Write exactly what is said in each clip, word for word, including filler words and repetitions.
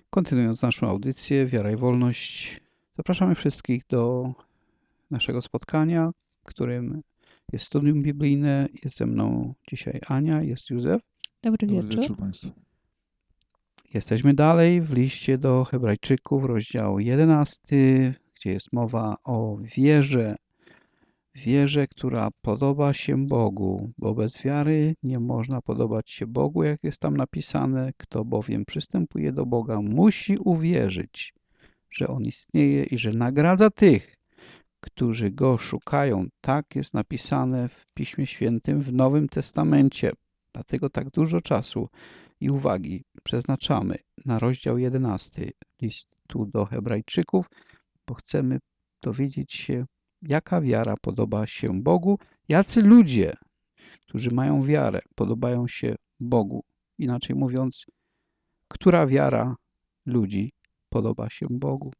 Kontynuując naszą audycję Wiara i Wolność, zapraszamy wszystkich do naszego spotkania, którym jest studium biblijne. Jest ze mną dzisiaj Ania, jest Józef. Dobry, Dobry wieczór. wieczór Państwu. Jesteśmy dalej w liście do Hebrajczyków, rozdział jedenasty, gdzie jest mowa o wierze. Wierze, która podoba się Bogu, bo bez wiary nie można podobać się Bogu, jak jest tam napisane. Kto bowiem przystępuje do Boga, musi uwierzyć, że On istnieje i że nagradza tych, którzy Go szukają. Tak jest napisane w Piśmie Świętym, w Nowym Testamencie. Dlatego tak dużo czasu i uwagi przeznaczamy na rozdział jedenasty listu do Hebrajczyków, bo chcemy dowiedzieć się, jaka wiara podoba się Bogu, jacy ludzie, którzy mają wiarę, podobają się Bogu. Inaczej mówiąc, która wiara ludzi podoba się Bogu.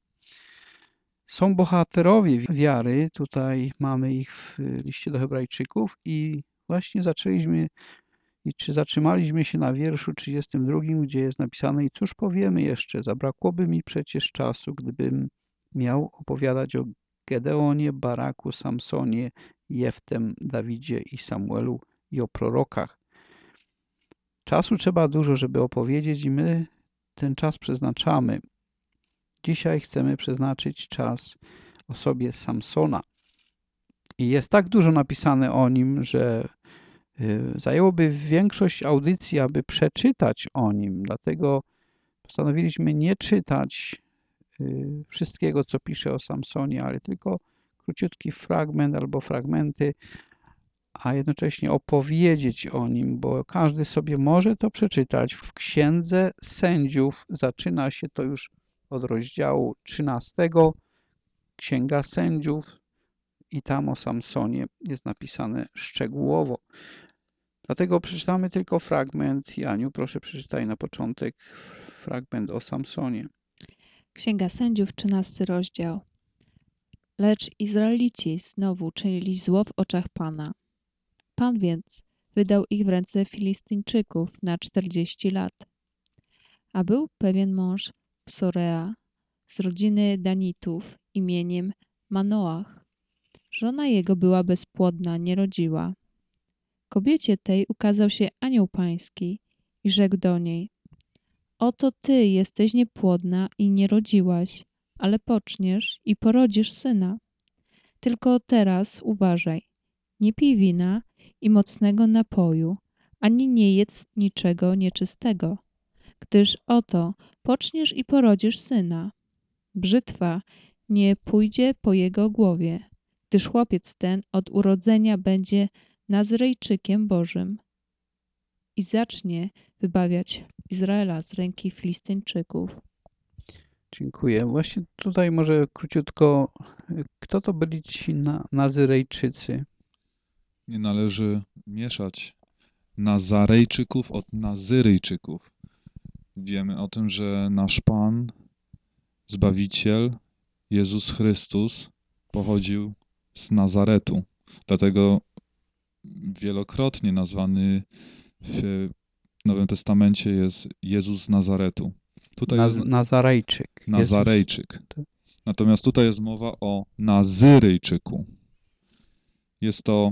Są bohaterowie wiary, tutaj mamy ich w liście do Hebrajczyków i właśnie zaczęliśmy, i czy zatrzymaliśmy się na wierszu trzydziestym drugim, gdzie jest napisane: i cóż powiemy jeszcze, zabrakłoby mi przecież czasu, gdybym miał opowiadać o Gedeonie, Baraku, Samsonie, Jeftem, Dawidzie i Samuelu i o prorokach. Czasu trzeba dużo, żeby opowiedzieć i my ten czas przeznaczamy. Dzisiaj chcemy przeznaczyć czas osobie Samsona. I jest tak dużo napisane o nim, że zajęłoby większość audycji, aby przeczytać o nim. Dlatego postanowiliśmy nie czytać wszystkiego, co pisze o Samsonie, ale tylko króciutki fragment albo fragmenty, a jednocześnie opowiedzieć o nim, bo każdy sobie może to przeczytać. W Księdze Sędziów zaczyna się to już od rozdziału trzynastego. Księga Sędziów i tam o Samsonie jest napisane szczegółowo. Dlatego przeczytamy tylko fragment. Janiu, proszę przeczytaj na początek fragment o Samsonie. Księga Sędziów, trzynasty rozdział. Lecz Izraelici znowu czynili zło w oczach Pana. Pan więc wydał ich w ręce Filistyńczyków na czterdzieści lat. A był pewien mąż w Sorea z rodziny Danitów imieniem Manoach. Żona jego była bezpłodna, nie rodziła. Kobiecie tej ukazał się anioł pański i rzekł do niej: oto ty jesteś niepłodna i nie rodziłaś, ale poczniesz i porodzisz syna. Tylko teraz uważaj, nie pij wina i mocnego napoju, ani nie jedz niczego nieczystego, gdyż oto poczniesz i porodzisz syna. Brzytwa nie pójdzie po jego głowie, gdyż chłopiec ten od urodzenia będzie Nazrejczykiem Bożym i zacznie wybawiać Izraela z ręki Filistyńczyków. Dziękuję. Właśnie tutaj może króciutko, kto to byli ci na, Nazyrejczycy? Nie należy mieszać Nazarejczyków od Nazyryjczyków. Wiemy o tym, że nasz Pan, Zbawiciel, Jezus Chrystus pochodził z Nazaretu. Dlatego wielokrotnie nazwany w Nowym Testamencie jest Jezus z Nazaretu. Tutaj Naz, jest Nazarejczyk. Nazarejczyk. Natomiast tutaj jest mowa o Nazyryjczyku. Jest to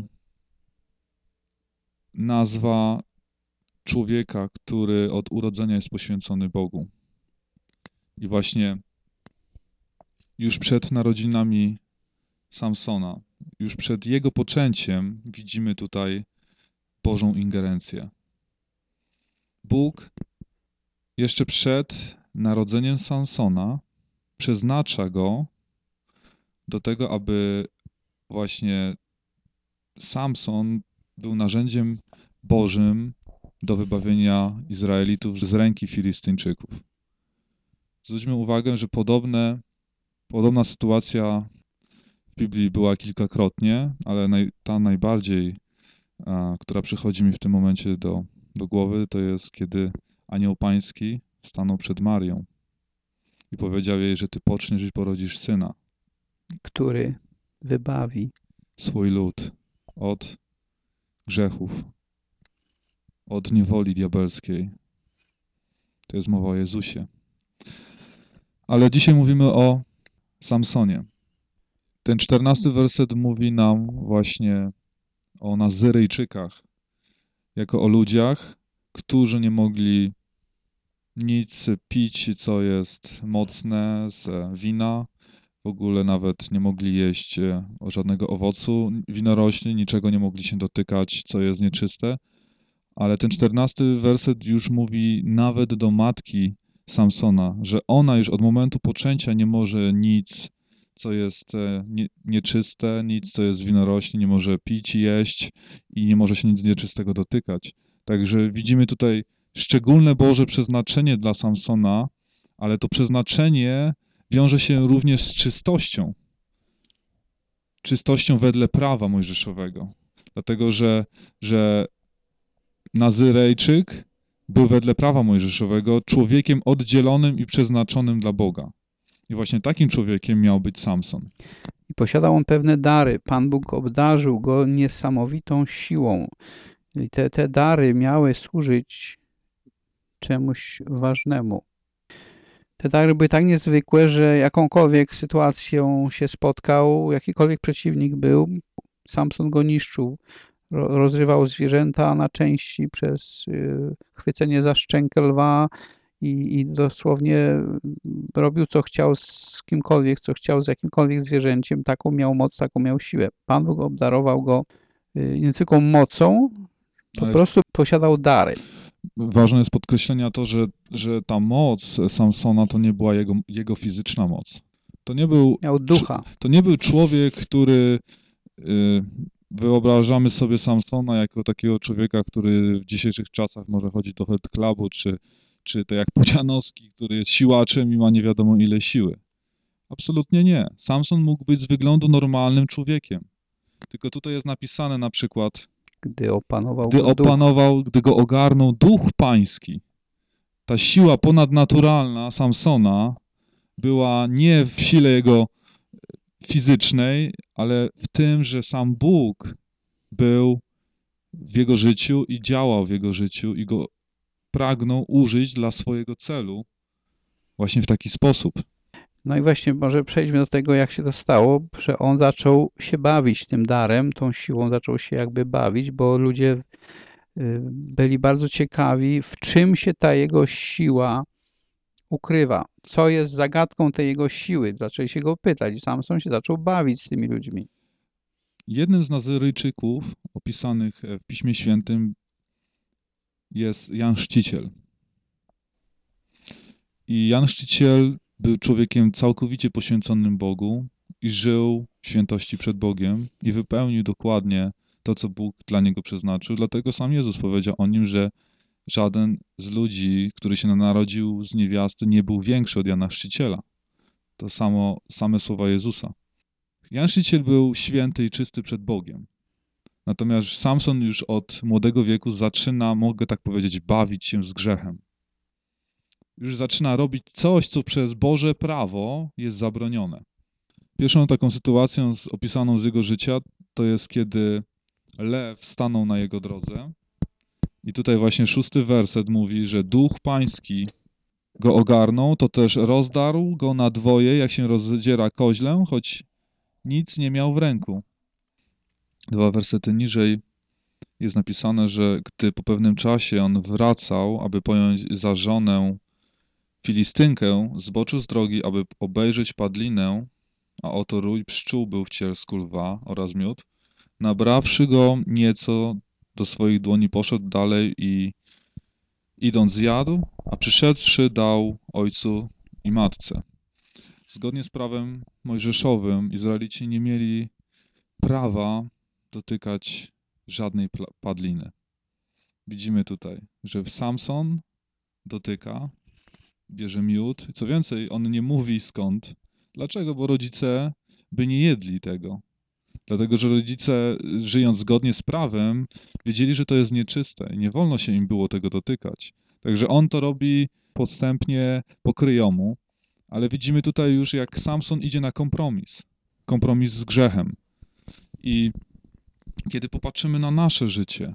nazwa człowieka, który od urodzenia jest poświęcony Bogu. I właśnie już przed narodzinami Samsona, już przed jego poczęciem widzimy tutaj Bożą ingerencję. Bóg jeszcze przed narodzeniem Samsona przeznacza go do tego, aby właśnie Samson był narzędziem Bożym do wybawienia Izraelitów z ręki Filistyńczyków. Zwróćmy uwagę, że podobne, podobna sytuacja w Biblii była kilkakrotnie, ale naj, ta najbardziej, a, która przychodzi mi w tym momencie do, do głowy, to jest kiedy anioł pański stanął przed Marią i powiedział jej, że ty poczniesz i porodzisz syna. Który wybawi swój lud od grzechów, od niewoli diabelskiej. To jest mowa o Jezusie. Ale dzisiaj mówimy o Samsonie. Ten czternasty werset mówi nam właśnie o Nazyryjczykach, jako o ludziach, którzy nie mogli nic pić, co jest mocne z wina. W ogóle nawet nie mogli jeść żadnego owocu winorośli, niczego nie mogli się dotykać, co jest nieczyste. Ale ten czternasty werset już mówi nawet do matki Samsona, że ona już od momentu poczęcia nie może nic, co jest nie, nieczyste, nic, co jest z winorośli, nie może pić, jeść i nie może się nic nieczystego dotykać. Także widzimy tutaj szczególne Boże przeznaczenie dla Samsona, ale to przeznaczenie wiąże się również z czystością. Czystością wedle prawa mojżeszowego. Dlatego, że, że Nazyrejczyk był wedle prawa mojżeszowego człowiekiem oddzielonym i przeznaczonym dla Boga. I właśnie takim człowiekiem miał być Samson. I posiadał on pewne dary. Pan Bóg obdarzył go niesamowitą siłą. I te, te dary miały służyć czemuś ważnemu. Te dary były tak niezwykłe, że jakąkolwiek sytuacją się spotkał, jakikolwiek przeciwnik był, Samson go niszczył. Rozrywał zwierzęta na części przez chwycenie za szczękę lwa i, i dosłownie robił co chciał z kimkolwiek, co chciał z jakimkolwiek zwierzęciem. Taką miał moc, taką miał siłę. Pan Bóg obdarował go niezwykłą mocą, po Ale prostu posiadał dary. ważne jest podkreślenia to, że, że ta moc Samsona to nie była jego, jego fizyczna moc. To nie był, Miał ducha. to nie był człowiek, który y, wyobrażamy sobie Samsona jako takiego człowieka, który w dzisiejszych czasach może chodzić do head clubu, czy, czy to jak Pudzianowski, który jest siłaczem i ma nie wiadomo ile siły. Absolutnie nie. Samson mógł być z wyglądu normalnym człowiekiem. Tylko tutaj jest napisane na przykład, Gdy opanował gdy go duch. opanował, gdy go ogarnął duch pański. Ta siła ponadnaturalna Samsona była nie w sile jego fizycznej, ale w tym, że sam Bóg był w jego życiu i działał w jego życiu i go pragnął użyć dla swojego celu właśnie w taki sposób. No i właśnie może przejdźmy do tego, jak się to stało, że on zaczął się bawić tym darem, tą siłą zaczął się jakby bawić, bo ludzie byli bardzo ciekawi, w czym się ta jego siła ukrywa, co jest zagadką tej jego siły. Zaczęli się go pytać i Samson się zaczął bawić z tymi ludźmi. Jednym z Nazyryjczyków opisanych w Piśmie Świętym jest Jan Chrzciciel. I Jan Chrzciciel był człowiekiem całkowicie poświęconym Bogu i żył w świętości przed Bogiem i wypełnił dokładnie to, co Bóg dla niego przeznaczył. Dlatego sam Jezus powiedział o nim, że żaden z ludzi, który się narodził z niewiasty, nie był większy od Jana Chrzciciela. To samo, same słowa Jezusa. Jan Chrzciciel był święty i czysty przed Bogiem. Natomiast Samson już od młodego wieku zaczyna, mogę tak powiedzieć, bawić się z grzechem. Już zaczyna robić coś, co przez Boże prawo jest zabronione. Pierwszą taką sytuacją z, opisaną z jego życia to jest, kiedy lew stanął na jego drodze. I tutaj właśnie szósty werset mówi, że duch pański go ogarnął, to też rozdarł go na dwoje, jak się rozdziera koźlę, choć nic nie miał w ręku. Dwa wersety niżej jest napisane, że gdy po pewnym czasie on wracał, aby pojąć za żonę Filistynkę, zboczył z drogi, aby obejrzeć padlinę, a oto rój pszczół był w cielsku lwa oraz miód. Nabrawszy go nieco do swoich dłoni, poszedł dalej i idąc zjadł, a przyszedłszy dał ojcu i matce. Zgodnie z prawem mojżeszowym Izraelici nie mieli prawa dotykać żadnej padliny. Widzimy tutaj, że Samson dotyka, bierze miód. Co więcej, on nie mówi skąd. Dlaczego? Bo rodzice by nie jedli tego. Dlatego, że rodzice, żyjąc zgodnie z prawem, wiedzieli, że to jest nieczyste i nie wolno się im było tego dotykać. Także on to robi podstępnie po kryjomu, ale widzimy tutaj już, jak Samson idzie na kompromis. Kompromis z grzechem. I kiedy popatrzymy na nasze życie,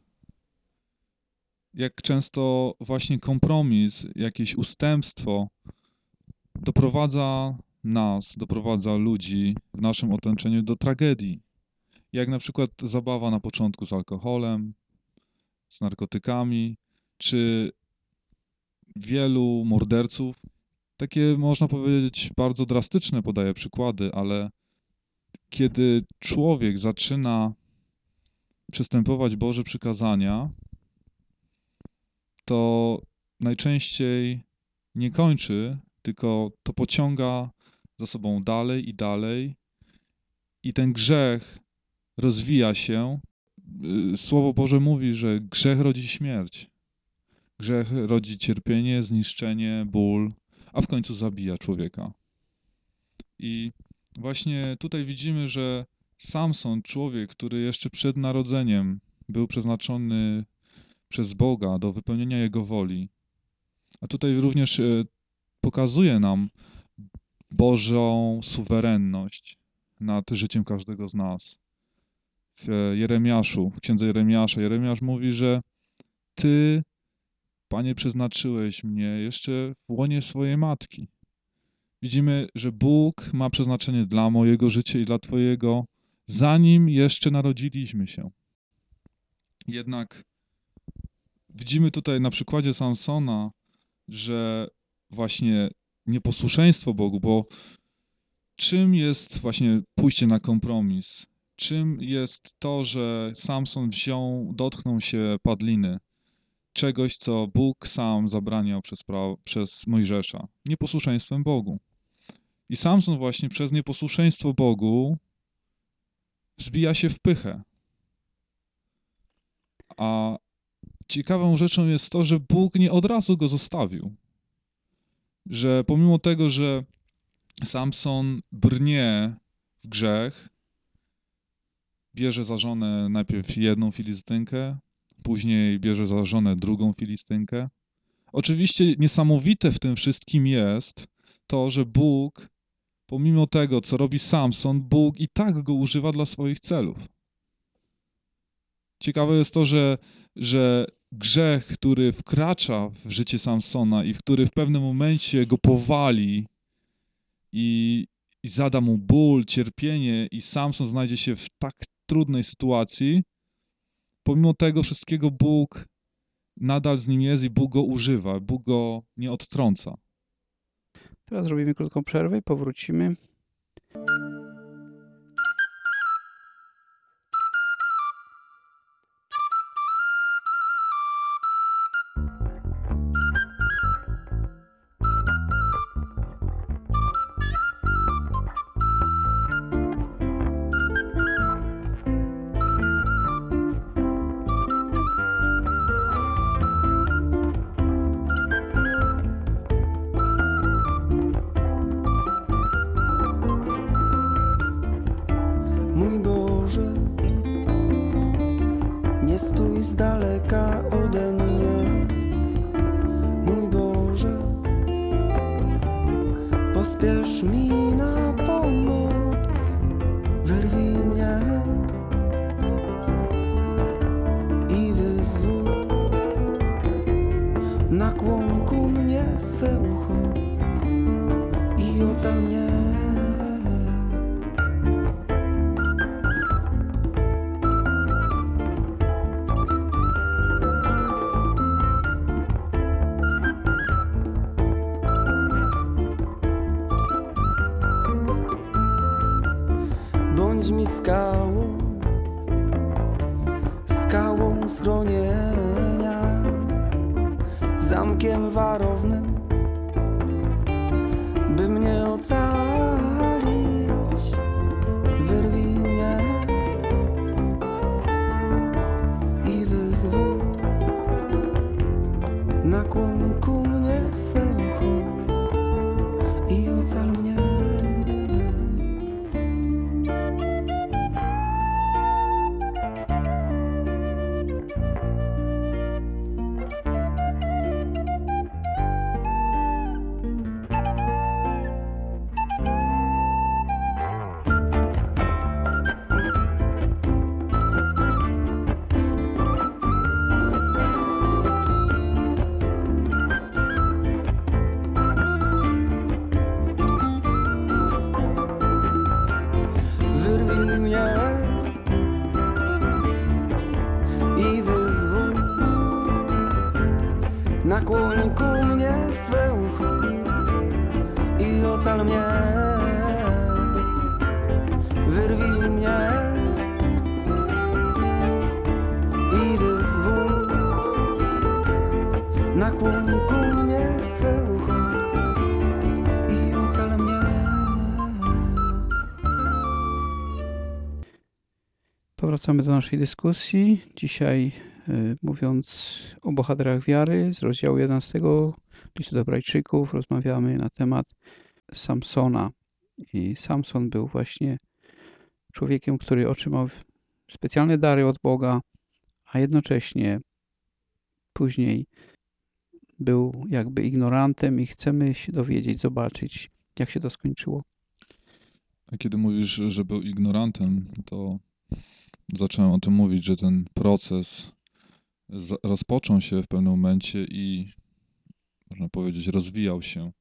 jak często właśnie kompromis, jakieś ustępstwo doprowadza nas, doprowadza ludzi w naszym otoczeniu do tragedii. Jak na przykład zabawa na początku z alkoholem, z narkotykami, czy wielu morderców. Takie, można powiedzieć, bardzo drastyczne podaję przykłady, ale kiedy człowiek zaczyna przestępować Boże przykazania, to najczęściej nie kończy, tylko to pociąga za sobą dalej i dalej i ten grzech rozwija się. Słowo Boże mówi, że grzech rodzi śmierć. Grzech rodzi cierpienie, zniszczenie, ból, a w końcu zabija człowieka. I właśnie tutaj widzimy, że Samson, człowiek, który jeszcze przed narodzeniem był przeznaczony przez Boga do wypełnienia Jego woli, a tutaj również pokazuje nam Bożą suwerenność nad życiem każdego z nas. W Jeremiaszu, w księdze Jeremiasza, Jeremiasz mówi, że Ty, Panie, przeznaczyłeś mnie jeszcze w łonie swojej matki. Widzimy, że Bóg ma przeznaczenie dla mojego życia i dla Twojego, zanim jeszcze narodziliśmy się. Jednak widzimy tutaj na przykładzie Samsona, że właśnie nieposłuszeństwo Bogu, bo czym jest właśnie pójście na kompromis? Czym jest to, że Samson wziął, dotknął się padliny? Czegoś, co Bóg sam zabraniał przez, pra- przez Mojżesza. Nieposłuszeństwem Bogu. I Samson właśnie przez nieposłuszeństwo Bogu wzbija się w pychę. A ciekawą rzeczą jest to, że Bóg nie od razu go zostawił. Że pomimo tego, że Samson brnie w grzech, bierze za żonę najpierw jedną Filistynkę, później bierze za żonę drugą Filistynkę. Oczywiście niesamowite w tym wszystkim jest to, że Bóg, pomimo tego, co robi Samson, Bóg i tak go używa dla swoich celów. Ciekawe jest to, że, że grzech, który wkracza w życie Samsona i w który w pewnym momencie go powali i, i zada mu ból, cierpienie i Samson znajdzie się w tak trudnej sytuacji, pomimo tego wszystkiego Bóg nadal z nim jest i Bóg go używa, Bóg go nie odtrąca. Teraz zrobimy krótką przerwę i powrócimy. Mój Boże, nie stój z daleka ode mnie. Mój Boże, pospiesz mi na pomoc. Wyrwij mnie i wyzwól. Nakłoń ku mnie swe ucho i ocal mnie. Bądź mi skałą, skałą schronienia, zamkiem warownym, by mnie ocalić. Wyrwij mnie i wyzwól. Nakłoń ku mnie swe ucho i ocal mnie. Nakłoń ku mnie swe ucho i ocal mnie, wyrwij mnie i wyzwól. Nakłoń ku mnie swe ucho i ocal mnie. Powracamy do naszej dyskusji. Dzisiaj y, mówiąc o bohaterach wiary z rozdziału jedenastego listu do Hebrajczyków, rozmawiamy na temat Samsona. I Samson był właśnie człowiekiem, który otrzymał specjalne dary od Boga, a jednocześnie później był jakby ignorantem i chcemy się dowiedzieć, zobaczyć, jak się to skończyło. A kiedy mówisz, że był ignorantem, to zacząłem o tym mówić, że ten proces z- rozpoczął się w pewnym momencie i można powiedzieć rozwijał się.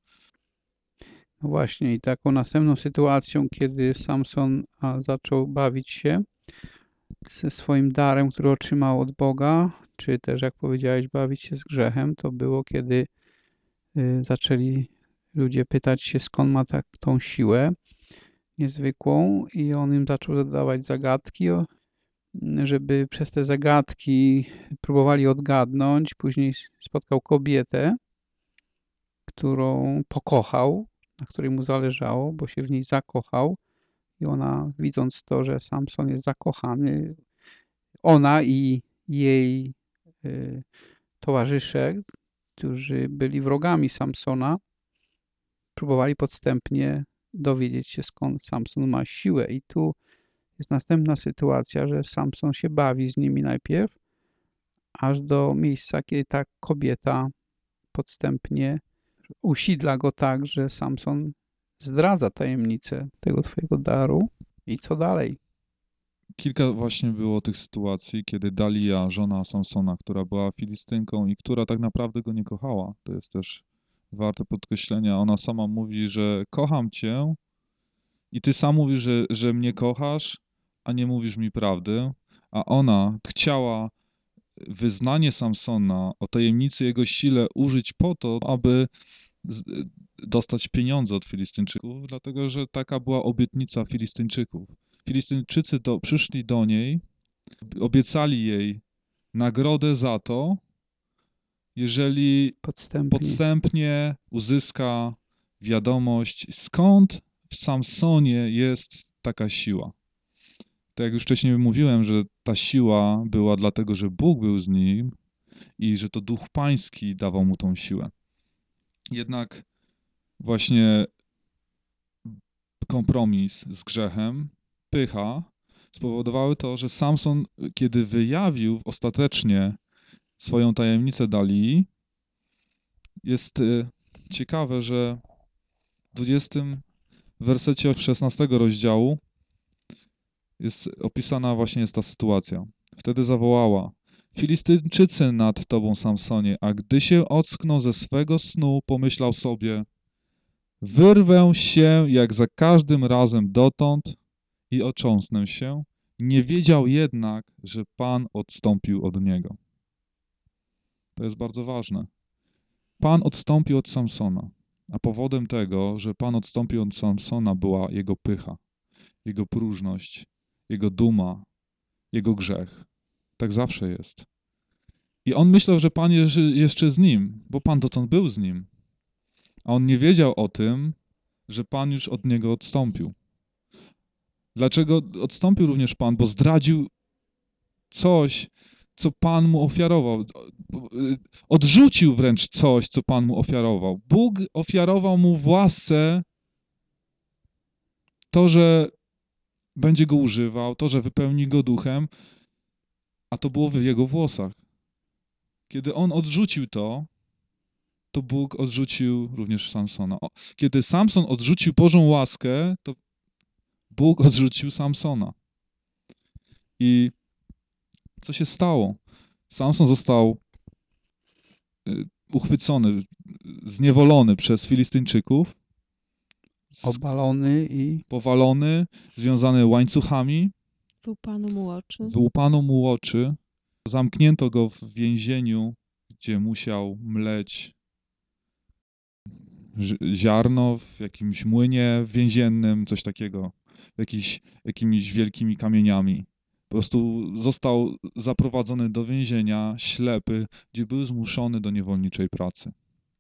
No właśnie, i taką następną sytuacją, kiedy Samson a, zaczął bawić się ze swoim darem, który otrzymał od Boga, czy też, jak powiedziałeś, bawić się z grzechem, to było, kiedy y, zaczęli ludzie pytać się, skąd ma tak tą siłę niezwykłą, i on im zaczął zadawać zagadki, o- żeby przez te zagadki próbowali odgadnąć. Później spotkał kobietę, którą pokochał, na której mu zależało, bo się w niej zakochał. I ona, widząc to, że Samson jest zakochany, ona i jej y, towarzysze, którzy byli wrogami Samsona, próbowali podstępnie dowiedzieć się, skąd Samson ma siłę. I tu jest następna sytuacja, że Samson się bawi z nimi najpierw, aż do miejsca, kiedy ta kobieta podstępnie usidla go tak, że Samson zdradza tajemnicę tego twojego daru. I co dalej? Kilka właśnie było tych sytuacji, kiedy Dalia, żona Samsona, która była Filistynką i która tak naprawdę go nie kochała, to jest też warte podkreślenia, ona sama mówi, że kocham cię i ty sam mówisz, że, że mnie kochasz, a nie mówisz mi prawdy, a ona chciała wyznanie Samsona o tajemnicy jego sile użyć po to, aby z, dostać pieniądze od Filistyńczyków, dlatego że taka była obietnica Filistyńczyków. Filistyńczycy do, przyszli do niej, obiecali jej nagrodę za to, jeżeli Podstępnie. podstępnie uzyska wiadomość, skąd w Samsonie jest taka siła. Tak jak już wcześniej mówiłem, że ta siła była dlatego, że Bóg był z nim i że to Duch Pański dawał mu tą siłę. Jednak właśnie kompromis z grzechem, pycha spowodowały to, że Samson, kiedy wyjawił ostatecznie swoją tajemnicę Dalii, jest y, ciekawe, że w dwudziestym wersecie szesnastego rozdziału jest opisana właśnie jest ta sytuacja. Wtedy zawołała: Filistyńczycy nad tobą, Samsonie, a gdy się ocknął ze swego snu, pomyślał sobie: wyrwę się jak za każdym razem dotąd i otrząsnę się. Nie wiedział jednak, że Pan odstąpił od niego. To jest bardzo ważne. Pan odstąpił od Samsona, a powodem tego, że Pan odstąpił od Samsona, była jego pycha, jego próżność, jego duma, jego grzech. Tak zawsze jest. I on myślał, że Pan jest jeszcze z nim, bo Pan dotąd był z nim. A on nie wiedział o tym, że Pan już od niego odstąpił. Dlaczego odstąpił również Pan? Bo zdradził coś, co Pan mu ofiarował. Odrzucił wręcz coś, co Pan mu ofiarował. Bóg ofiarował mu w łasce to, że będzie go używał, to, że wypełni go duchem, a to było w jego włosach. Kiedy on odrzucił to, to Bóg odrzucił również Samsona. Kiedy Samson odrzucił Bożą łaskę, to Bóg odrzucił Samsona. I co się stało? Samson został uchwycony, zniewolony przez Filistyńczyków, Obalony i powalony, związany łańcuchami, Wyłupano mu oczy. wyłupano mu oczy, zamknięto go w więzieniu, gdzie musiał mleć zi- ziarno w jakimś młynie więziennym, coś takiego, jakiś, jakimiś wielkimi kamieniami. Po prostu został zaprowadzony do więzienia, ślepy, gdzie był zmuszony do niewolniczej pracy.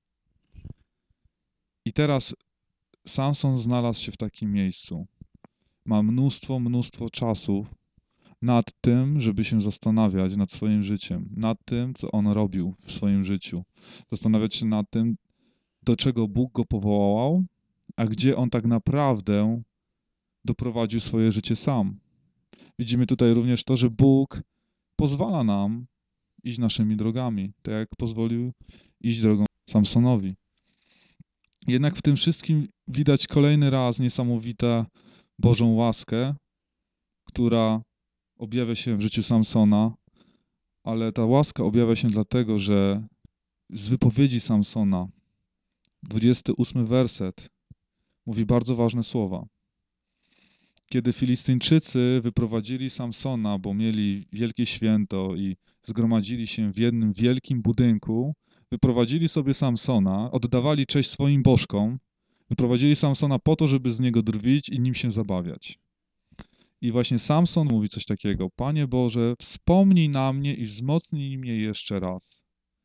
I teraz Samson znalazł się w takim miejscu. Ma mnóstwo, mnóstwo czasów nad tym, żeby się zastanawiać nad swoim życiem, nad tym, co on robił w swoim życiu. Zastanawiać się nad tym, do czego Bóg go powołał, a gdzie on tak naprawdę doprowadził swoje życie sam. Widzimy tutaj również to, że Bóg pozwala nam iść naszymi drogami, tak jak pozwolił iść drogą Samsonowi. Jednak w tym wszystkim widać kolejny raz niesamowitą Bożą łaskę, która objawia się w życiu Samsona, ale ta łaska objawia się dlatego, że z wypowiedzi Samsona, dwudziesty ósmy werset, mówi bardzo ważne słowa. Kiedy Filistyńczycy wyprowadzili Samsona, bo mieli wielkie święto i zgromadzili się w jednym wielkim budynku, wyprowadzili sobie Samsona, oddawali cześć swoim bożkom, wyprowadzili Samsona po to, żeby z niego drwić i nim się zabawiać. I właśnie Samson mówi coś takiego: Panie Boże, wspomnij na mnie i wzmocnij mnie jeszcze raz.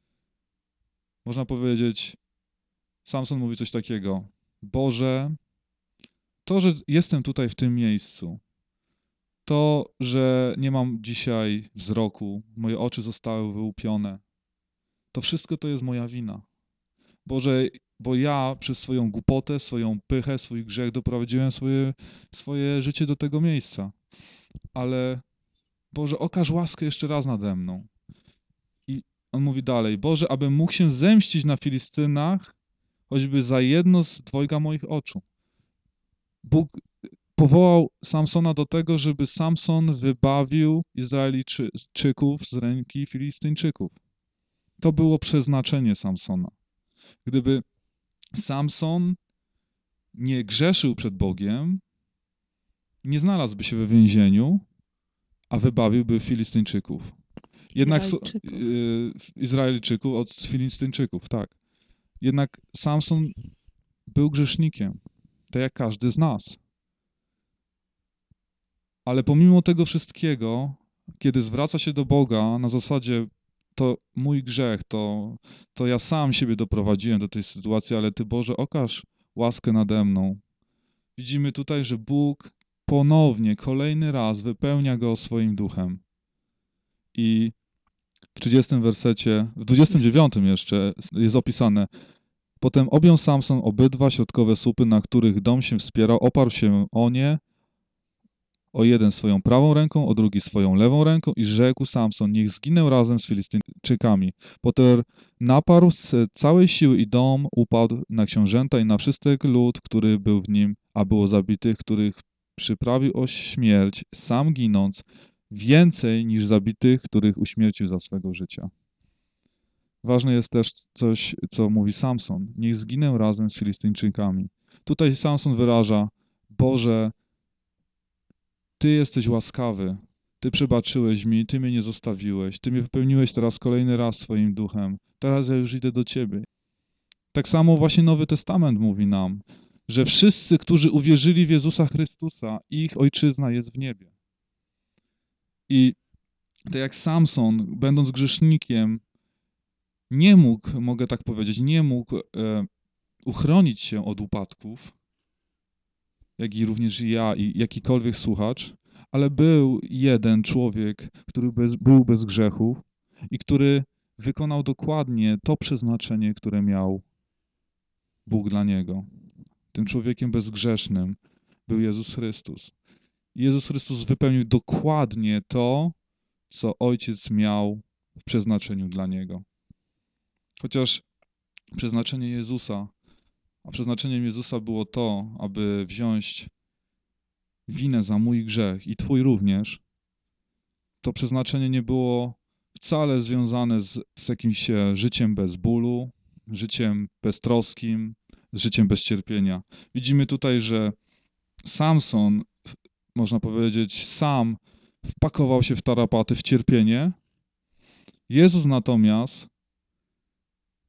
Można powiedzieć, Samson mówi coś takiego: Boże, to, że jestem tutaj w tym miejscu, to, że nie mam dzisiaj wzroku, moje oczy zostały wyłupione, to wszystko to jest moja wina. Boże, bo ja przez swoją głupotę, swoją pychę, swój grzech doprowadziłem swoje, swoje życie do tego miejsca. Ale Boże, okaż łaskę jeszcze raz nade mną. I on mówi dalej: Boże, abym mógł się zemścić na Filistynach, choćby za jedno z dwojga moich oczu. Bóg powołał Samsona do tego, żeby Samson wybawił Izraelczyków z ręki Filistyńczyków. To było przeznaczenie Samsona. Gdyby Samson nie grzeszył przed Bogiem, nie znalazłby się we więzieniu, a wybawiłby Filistyńczyków. Jednak Izraelczyków. y, Izraelczyków od Filistyńczyków, tak. Jednak Samson był grzesznikiem, tak jak każdy z nas. Ale pomimo tego wszystkiego, kiedy zwraca się do Boga na zasadzie: to mój grzech, to, to ja sam siebie doprowadziłem do tej sytuacji, ale Ty, Boże, okaż łaskę nade mną. Widzimy tutaj, że Bóg ponownie, kolejny raz wypełnia go swoim duchem. I w trzydziestym wersecie, w dwudziestym dziewiątym jeszcze jest opisane: Potem objął Samson obydwa środkowe słupy, na których dom się wspierał, oparł się o nie, o jeden swoją prawą ręką, o drugi swoją lewą ręką i rzekł Samson: niech zginę razem z Filistyńczykami. Potem naparł z całej siły i dom upadł na książęta i na wszystek lud, który był w nim, a było zabitych, których przyprawił o śmierć, sam ginąc, więcej niż zabitych, których uśmiercił za swego życia. Ważne jest też coś, co mówi Samson: niech zginę razem z Filistyńczykami. Tutaj Samson wyraża: Boże, Ty jesteś łaskawy, Ty przebaczyłeś mi, Ty mnie nie zostawiłeś, Ty mnie wypełniłeś teraz kolejny raz swoim duchem, teraz ja już idę do Ciebie. Tak samo właśnie Nowy Testament mówi nam, że wszyscy, którzy uwierzyli w Jezusa Chrystusa, ich ojczyzna jest w niebie. I tak jak Samson, będąc grzesznikiem, nie mógł, mogę tak powiedzieć, nie mógł e, uchronić się od upadków, jak i również ja i jakikolwiek słuchacz, ale był jeden człowiek, który bez, był bez grzechów i który wykonał dokładnie to przeznaczenie, które miał Bóg dla niego. Tym człowiekiem bezgrzesznym był Jezus Chrystus. Jezus Chrystus wypełnił dokładnie to, co Ojciec miał w przeznaczeniu dla niego. Chociaż przeznaczenie Jezusa, a przeznaczeniem Jezusa było to, aby wziąć winę za mój grzech i Twój również, to przeznaczenie nie było wcale związane z, z jakimś życiem bez bólu, życiem beztroskim, z życiem bez cierpienia. Widzimy tutaj, że Samson, można powiedzieć, sam wpakował się w tarapaty, w cierpienie. Jezus natomiast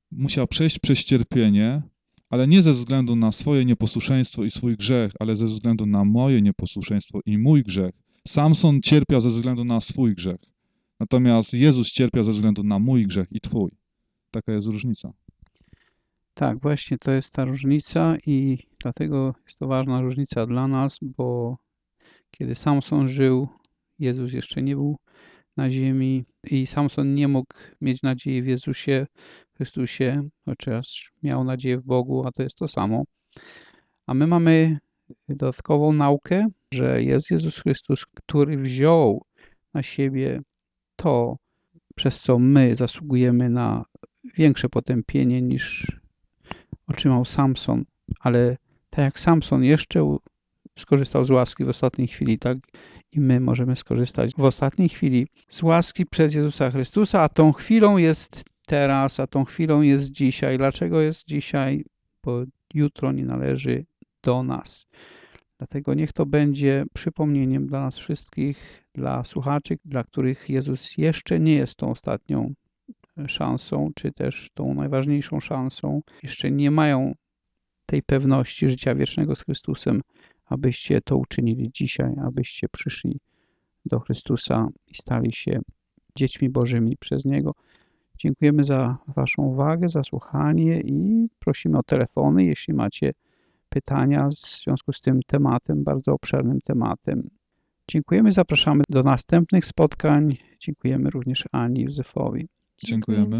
musiał przejść przez cierpienie, ale nie ze względu na swoje nieposłuszeństwo i swój grzech, ale ze względu na moje nieposłuszeństwo i mój grzech. Samson cierpiał ze względu na swój grzech, natomiast Jezus cierpiał ze względu na mój grzech i twój. Taka jest różnica. Tak, właśnie to jest ta różnica i dlatego jest to ważna różnica dla nas, bo kiedy Samson żył, Jezus jeszcze nie był na ziemi i Samson nie mógł mieć nadziei w Jezusie Chrystusie, chociaż miał nadzieję w Bogu, a to jest to samo. A my mamy dodatkową naukę, że jest Jezus Chrystus, który wziął na siebie to, przez co my zasługujemy na większe potępienie niż otrzymał Samson, ale tak jak Samson jeszcze skorzystał z łaski w ostatniej chwili, tak i my możemy skorzystać w ostatniej chwili z łaski przez Jezusa Chrystusa, a tą chwilą jest teraz, a tą chwilą jest dzisiaj. Dlaczego jest dzisiaj? Bo jutro nie należy do nas. Dlatego niech to będzie przypomnieniem dla nas wszystkich, dla słuchaczy, dla których Jezus jeszcze nie jest tą ostatnią szansą, czy też tą najważniejszą szansą. Jeszcze nie mają tej pewności życia wiecznego z Chrystusem, abyście to uczynili dzisiaj, abyście przyszli do Chrystusa i stali się dziećmi Bożymi przez Niego. Dziękujemy za Waszą uwagę, za słuchanie i prosimy o telefony, jeśli macie pytania w związku z tym tematem, bardzo obszernym tematem. Dziękujemy, zapraszamy do następnych spotkań. Dziękujemy również Ani i Józefowi. Dziękujemy.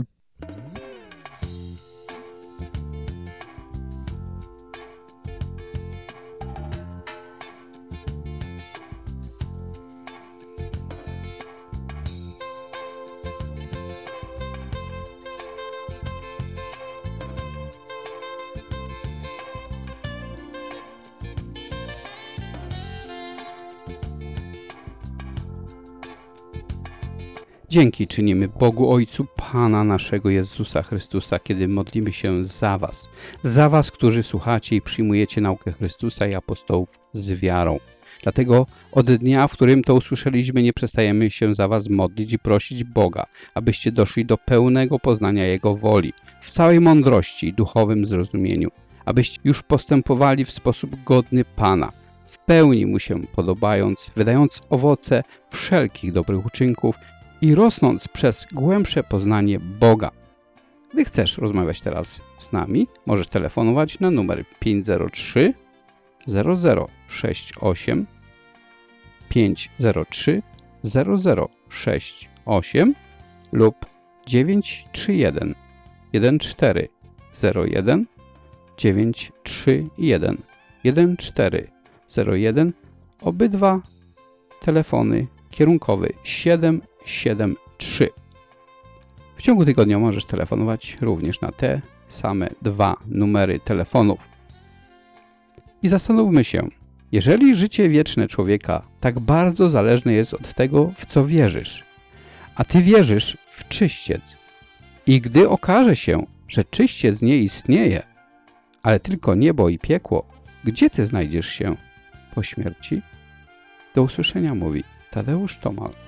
Dzięki czynimy Bogu Ojcu Pana naszego Jezusa Chrystusa, kiedy modlimy się za Was. Za Was, którzy słuchacie i przyjmujecie naukę Chrystusa i apostołów z wiarą. Dlatego od dnia, w którym to usłyszeliśmy, nie przestajemy się za Was modlić i prosić Boga, abyście doszli do pełnego poznania Jego woli, w całej mądrości i duchowym zrozumieniu, abyście już postępowali w sposób godny Pana, w pełni Mu się podobając, wydając owoce wszelkich dobrych uczynków i rosnąc przez głębsze poznanie Boga. Gdy chcesz rozmawiać teraz z nami, możesz telefonować na numer pięć zero trzy zero zero sześć osiem pięć zero trzy zero zero sześć osiem lub dziewięć trzy jeden jeden cztery zero jeden dziewięć trzy jeden jeden cztery zero jeden. Obydwa telefony kierunkowy siedem siedem trzy. W ciągu tygodnia możesz telefonować również na te same dwa numery telefonów. I zastanówmy się, jeżeli życie wieczne człowieka tak bardzo zależne jest od tego, w co wierzysz, a ty wierzysz w czyściec i gdy okaże się, że czyściec nie istnieje, ale tylko niebo i piekło, gdzie ty znajdziesz się po śmierci? Do usłyszenia mówi Tadeusz Tomal.